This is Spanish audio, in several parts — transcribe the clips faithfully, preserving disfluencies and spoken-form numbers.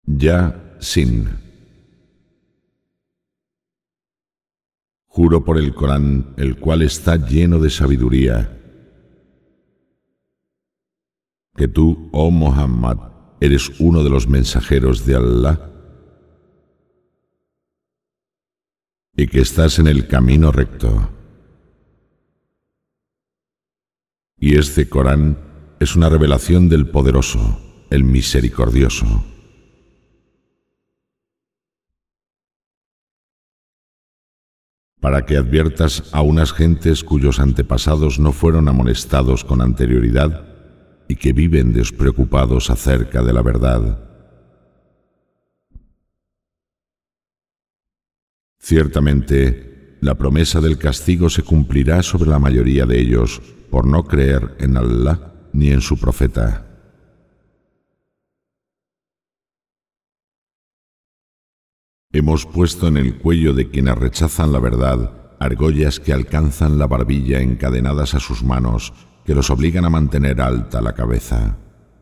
Ya Sin. Juro por el Corán, el cual está lleno de sabiduría, que tú, oh Muhammad, eres uno de los mensajeros de Allah y que estás en el camino recto. Y este Corán es una revelación del Poderoso, el Misericordioso. Para que adviertas a unas gentes cuyos antepasados no fueron amonestados con anterioridad y que viven despreocupados acerca de la verdad. Ciertamente, la promesa del castigo se cumplirá sobre la mayoría de ellos por no creer en Allah ni en su profeta. Hemos puesto en el cuello de quienes rechazan la verdad argollas que alcanzan la barbilla encadenadas a sus manos, que los obligan a mantener alta la cabeza.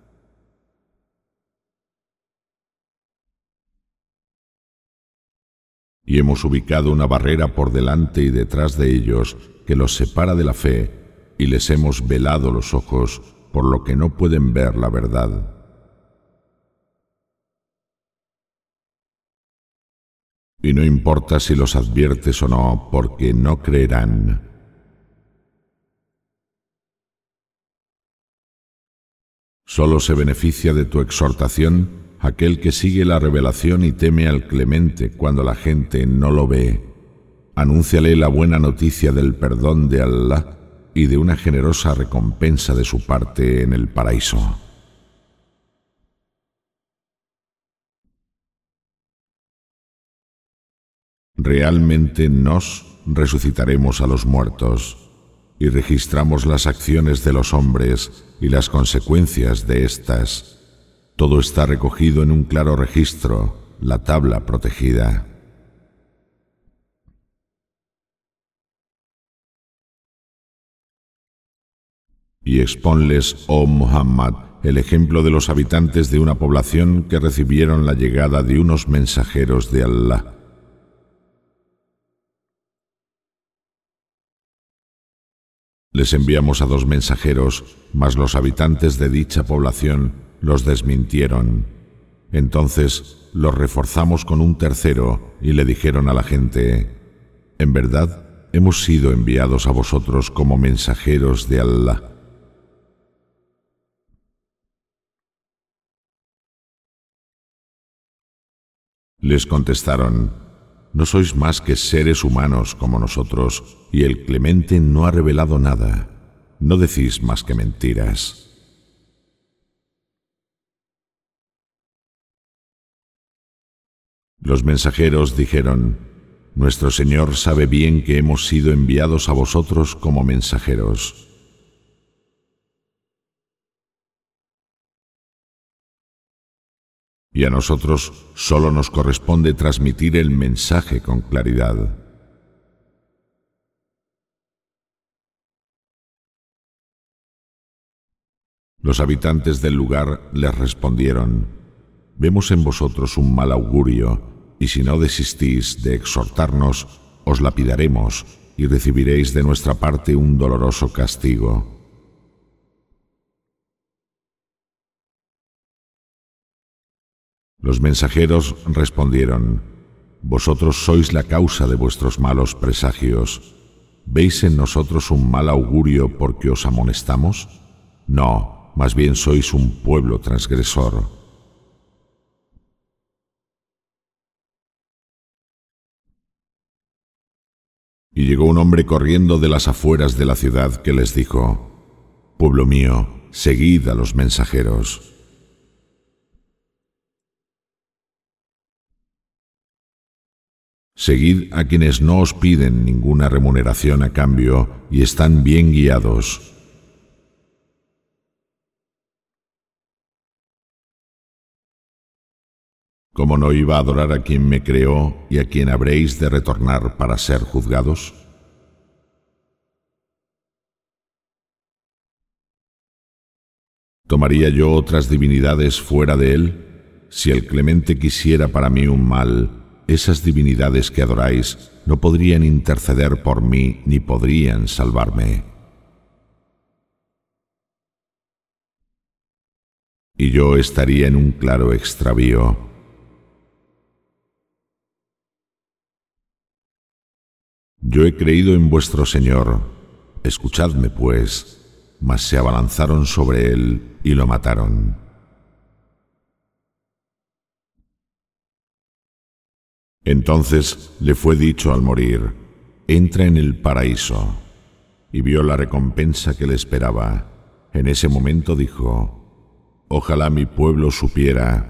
Y hemos ubicado una barrera por delante y detrás de ellos que los separa de la fe, y les hemos velado los ojos, por lo que no pueden ver la verdad. Y no importa si los adviertes o no, porque no creerán. Solo se beneficia de tu exhortación aquel que sigue la revelación y teme al Clemente cuando la gente no lo ve. Anúnciale la buena noticia del perdón de Allah y de una generosa recompensa de su parte en el paraíso. Realmente nos resucitaremos a los muertos y registramos las acciones de los hombres y las consecuencias de éstas. Todo está recogido en un claro registro, la tabla protegida. Y exponles, oh Muhammad, el ejemplo de los habitantes de una población que recibieron la llegada de unos mensajeros de Allah. Les enviamos a dos mensajeros, mas los habitantes de dicha población los desmintieron. Entonces los reforzamos con un tercero y le dijeron a la gente: en verdad, hemos sido enviados a vosotros como mensajeros de Allah. Les contestaron: no sois más que seres humanos como nosotros, y el Clemente no ha revelado nada. No decís más que mentiras. Los mensajeros dijeron: nuestro Señor sabe bien que hemos sido enviados a vosotros como mensajeros. Y a nosotros solo nos corresponde transmitir el mensaje con claridad. Los habitantes del lugar les respondieron: vemos en vosotros un mal augurio, y si no desistís de exhortarnos, os lapidaremos y recibiréis de nuestra parte un doloroso castigo. Los mensajeros respondieron: vosotros sois la causa de vuestros malos presagios. ¿Veis en nosotros un mal augurio porque os amonestamos? No, más bien sois un pueblo transgresor. Y llegó un hombre corriendo de las afueras de la ciudad que les dijo: pueblo mío, seguid a los mensajeros. Seguid a quienes no os piden ninguna remuneración a cambio y están bien guiados. ¿Cómo no iba a adorar a quien me creó y a quien habréis de retornar para ser juzgados? ¿Tomaría yo otras divinidades fuera de él? si el Clemente quisiera para mí un mal, esas divinidades que adoráis no podrían interceder por mí ni podrían salvarme. Y yo estaría en un claro extravío. Yo he creído en vuestro Señor, escuchadme pues. Mas se abalanzaron sobre él y lo mataron. Entonces le fue dicho al morir: entra en el paraíso. Y vio la recompensa que le esperaba. En ese momento dijo: ojalá mi pueblo supiera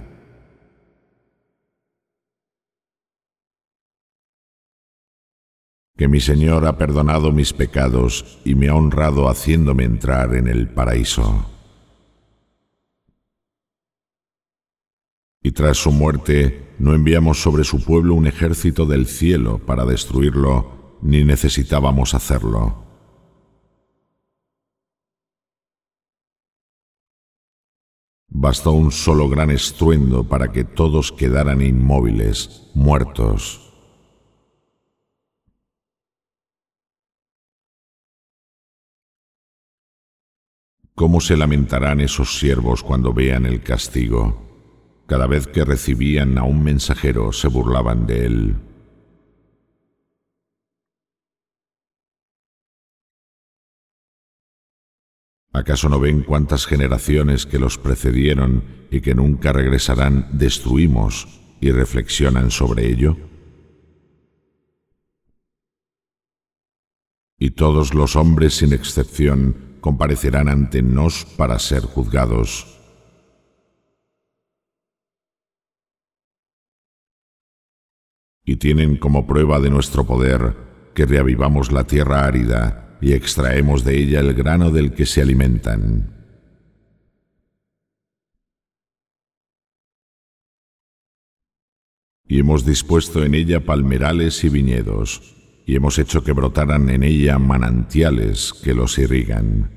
que mi Señor ha perdonado mis pecados y me ha honrado haciéndome entrar en el paraíso. Y tras su muerte no enviamos sobre su pueblo un ejército del cielo para destruirlo, ni necesitábamos hacerlo. Bastó un solo gran estruendo para que todos quedaran inmóviles, muertos. ¿Cómo se lamentarán esos siervos cuando vean el castigo? Cada vez que recibían a un mensajero se burlaban de él. ¿Acaso no ven cuántas generaciones que los precedieron y que nunca regresarán destruimos y reflexionan sobre ello? Y todos los hombres sin excepción comparecerán ante nos para ser juzgados. Y tienen como prueba de nuestro poder que reavivamos la tierra árida y extraemos de ella el grano del que se alimentan. Y hemos dispuesto en ella palmerales y viñedos, y hemos hecho que brotaran en ella manantiales que los irrigan.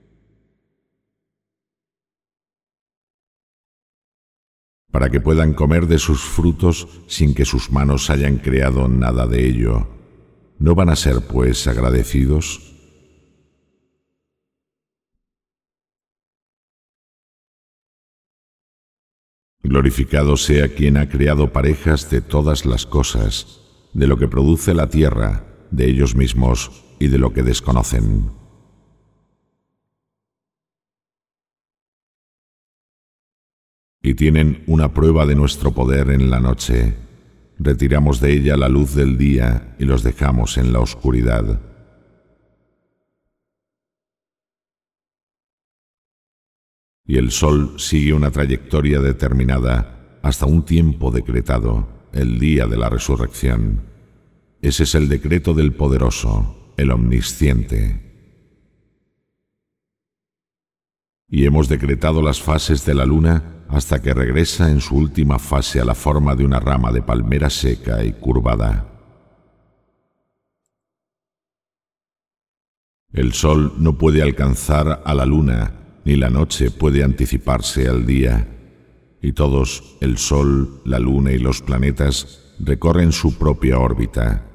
Para que puedan comer de sus frutos sin que sus manos hayan creado nada de ello. ¿No van a ser, pues, agradecidos? Glorificado sea quien ha creado parejas de todas las cosas, de lo que produce la tierra, de ellos mismos y de lo que desconocen. Y tienen una prueba de nuestro poder en la noche. Retiramos de ella la luz del día y los dejamos en la oscuridad. Y el sol sigue una trayectoria determinada hasta un tiempo decretado, el día de la resurrección. Ese es el decreto del poderoso, el omnisciente. Y hemos decretado las fases de la luna hasta que regresa en su última fase a la forma de una rama de palmera seca y curvada. El sol no puede alcanzar a la luna, ni la noche puede anticiparse al día, y todos, el sol, la luna y los planetas, recorren su propia órbita.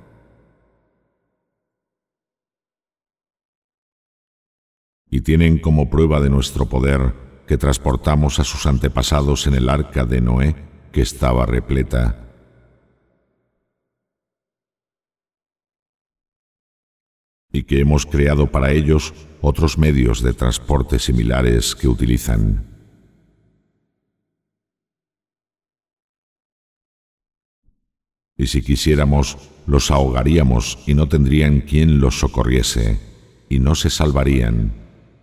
Y tienen como prueba de nuestro poder que transportamos a sus antepasados en el arca de Noé, que estaba repleta. Y que hemos creado para ellos otros medios de transporte similares que utilizan. Y si quisiéramos, los ahogaríamos y no tendrían quien los socorriese, y no se salvarían.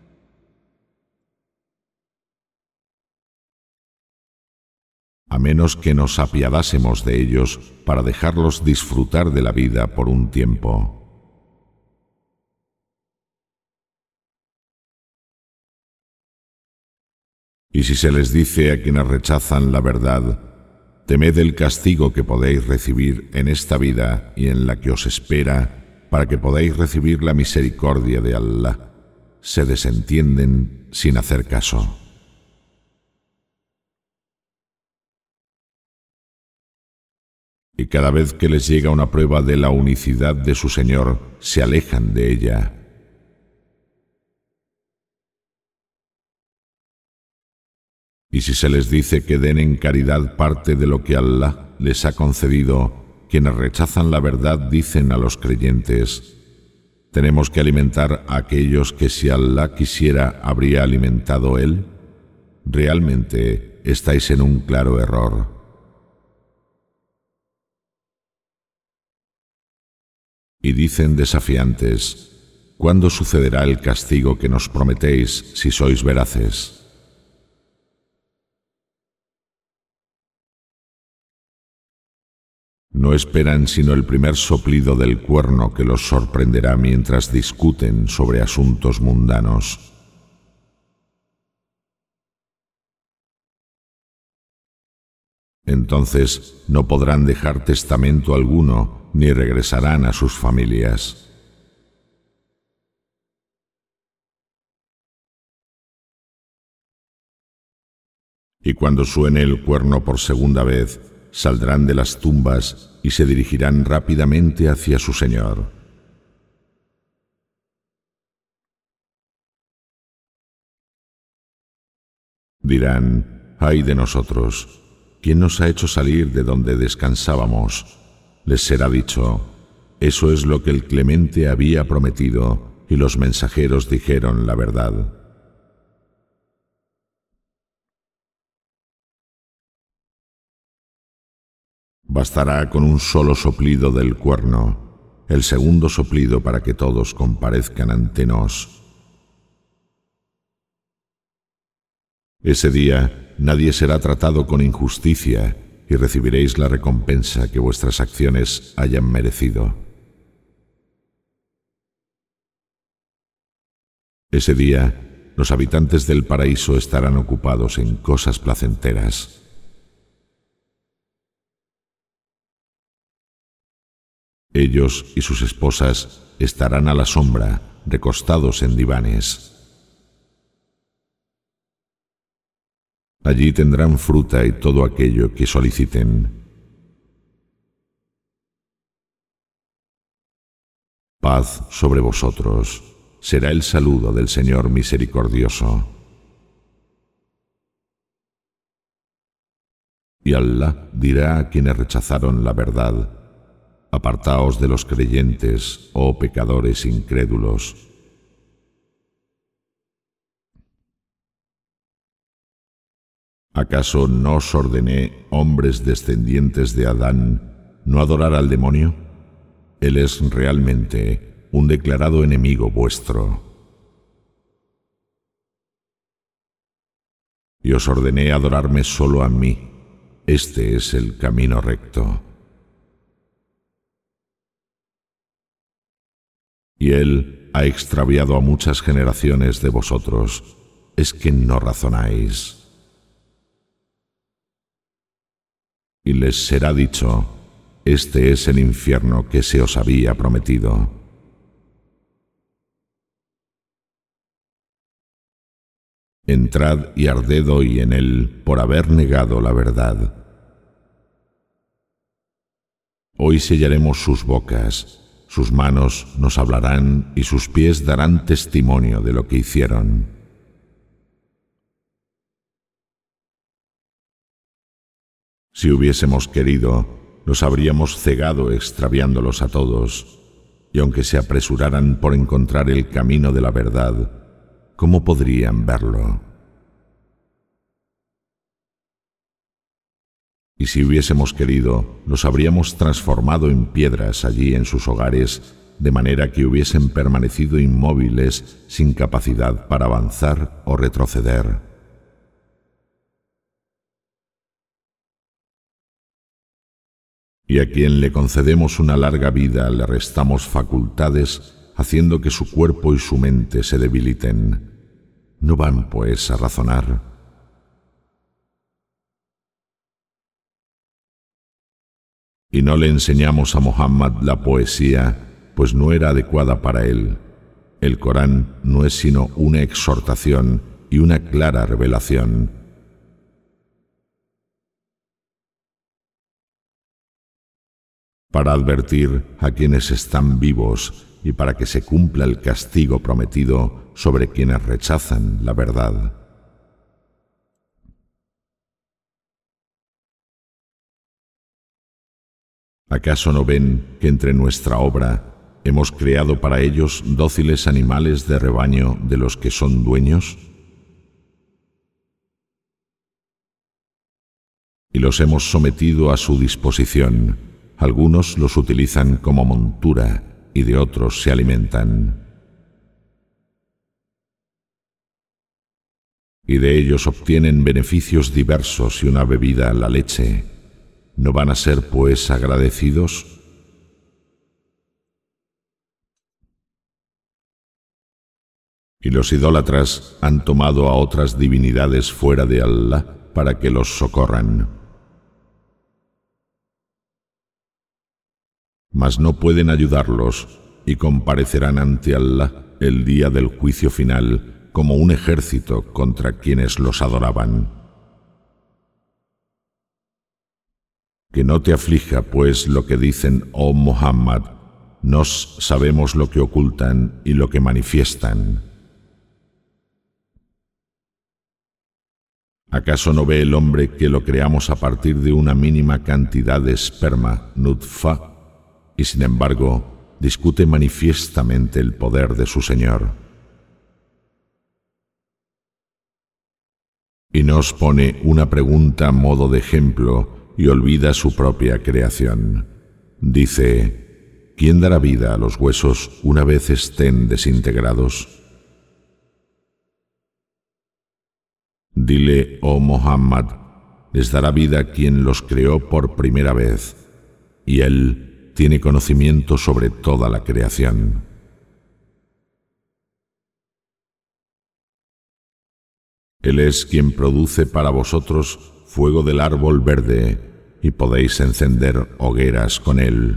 A menos que nos apiadásemos de ellos para dejarlos disfrutar de la vida por un tiempo. Y si se les dice a quienes rechazan la verdad, temed el castigo que podéis recibir en esta vida y en la que os espera, para que podáis recibir la misericordia de Allah, se desentienden sin hacer caso. y cada vez que les llega una prueba de la unicidad de su Señor, se alejan de ella. Y si se les dice que den en caridad parte de lo que Allah les ha concedido, quienes rechazan la verdad dicen a los creyentes: ¿tenemos que alimentar a aquellos que si Allah quisiera habría alimentado Él? Realmente estáis en un claro error. Y dicen desafiantes: ¿cuándo sucederá el castigo que nos prometéis si sois veraces? No esperan sino el primer soplido del cuerno que los sorprenderá mientras discuten sobre asuntos mundanos. Entonces no podrán dejar testamento alguno ni regresarán a sus familias. Y cuando suene el cuerno por segunda vez, saldrán de las tumbas y se dirigirán rápidamente hacia su Señor. Dirán: ¡ay de nosotros! ¿Quién nos ha hecho salir de donde descansábamos? Les será dicho: eso es lo que el Clemente había prometido, y los mensajeros dijeron la verdad. Bastará con un solo soplido del cuerno, el segundo soplido para que todos comparezcan ante nos. Ese día nadie será tratado con injusticia y recibiréis la recompensa que vuestras acciones hayan merecido. Ese día los habitantes del paraíso estarán ocupados en cosas placenteras. Ellos y sus esposas estarán a la sombra, recostados en divanes. Allí tendrán fruta y todo aquello que soliciten. Paz sobre vosotros, será el saludo del Señor misericordioso. Y Allah dirá a quienes rechazaron la verdad: apartaos de los creyentes, oh pecadores incrédulos. ¿Acaso no os ordené, hombres descendientes de Adán, no adorar al demonio? Él es realmente un declarado enemigo vuestro. Y os ordené adorarme solo a mí. Este es el camino recto. Y Él ha extraviado a muchas generaciones de vosotros. ¿Es que no razonáis? Y les será dicho: este es el infierno que se os había prometido. Entrad y arded hoy en él por haber negado la verdad. Hoy sellaremos sus bocas. Sus manos nos hablarán y sus pies darán testimonio de lo que hicieron. Si hubiésemos querido, los habríamos cegado extraviándolos a todos, y aunque se apresuraran por encontrar el camino de la verdad, ¿cómo podrían verlo? Y si hubiésemos querido, los habríamos transformado en piedras allí en sus hogares, de manera que hubiesen permanecido inmóviles, sin capacidad para avanzar o retroceder. Y a quien le concedemos una larga vida le restamos facultades, haciendo que su cuerpo y su mente se debiliten. ¿No van, pues, a razonar? Y no le enseñamos a Muhammad la poesía, pues no era adecuada para él. El Corán no es sino una exhortación y una clara revelación. para advertir a quienes están vivos y para que se cumpla el castigo prometido sobre quienes rechazan la verdad. ¿Acaso no ven que entre nuestra obra hemos creado para ellos dóciles animales de rebaño de los que son dueños? Y los hemos sometido a su disposición. Algunos los utilizan como montura y de otros se alimentan. Y de ellos obtienen beneficios diversos y una bebida, la leche. ¿No van a ser, pues, agradecidos? Y los idólatras han tomado a otras divinidades fuera de Allah para que los socorran. Mas no pueden ayudarlos y comparecerán ante Allah el día del juicio final como un ejército contra quienes los adoraban. Que no te aflija, pues, lo que dicen, oh Muhammad, nos sabemos lo que ocultan y lo que manifiestan. ¿Acaso no ve el hombre que lo creamos a partir de una mínima cantidad de esperma, nutfa, y sin embargo discute manifiestamente el poder de su Señor? Y nos pone una pregunta a modo de ejemplo y olvida su propia creación. Dice, ¿quién dará vida a los huesos una vez estén desintegrados? Dile, oh Muhammad, les dará vida quien los creó por primera vez, y Él tiene conocimiento sobre toda la creación. Él es quien produce para vosotros fuego del árbol verde, y podéis encender hogueras con él.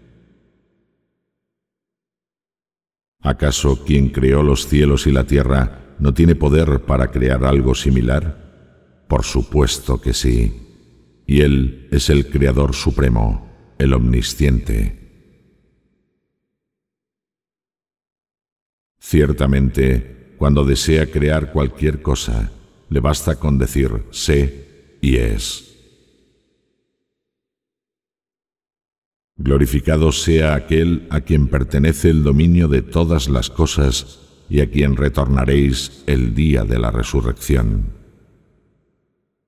¿Acaso quien creó los cielos y la tierra no tiene poder para crear algo similar? Por supuesto que sí, y Él es el Creador Supremo, el Omnisciente. Ciertamente, cuando desea crear cualquier cosa, le basta con decir sé y es. Glorificado sea aquel a quien pertenece el dominio de todas las cosas y a quien retornaréis el día de la resurrección.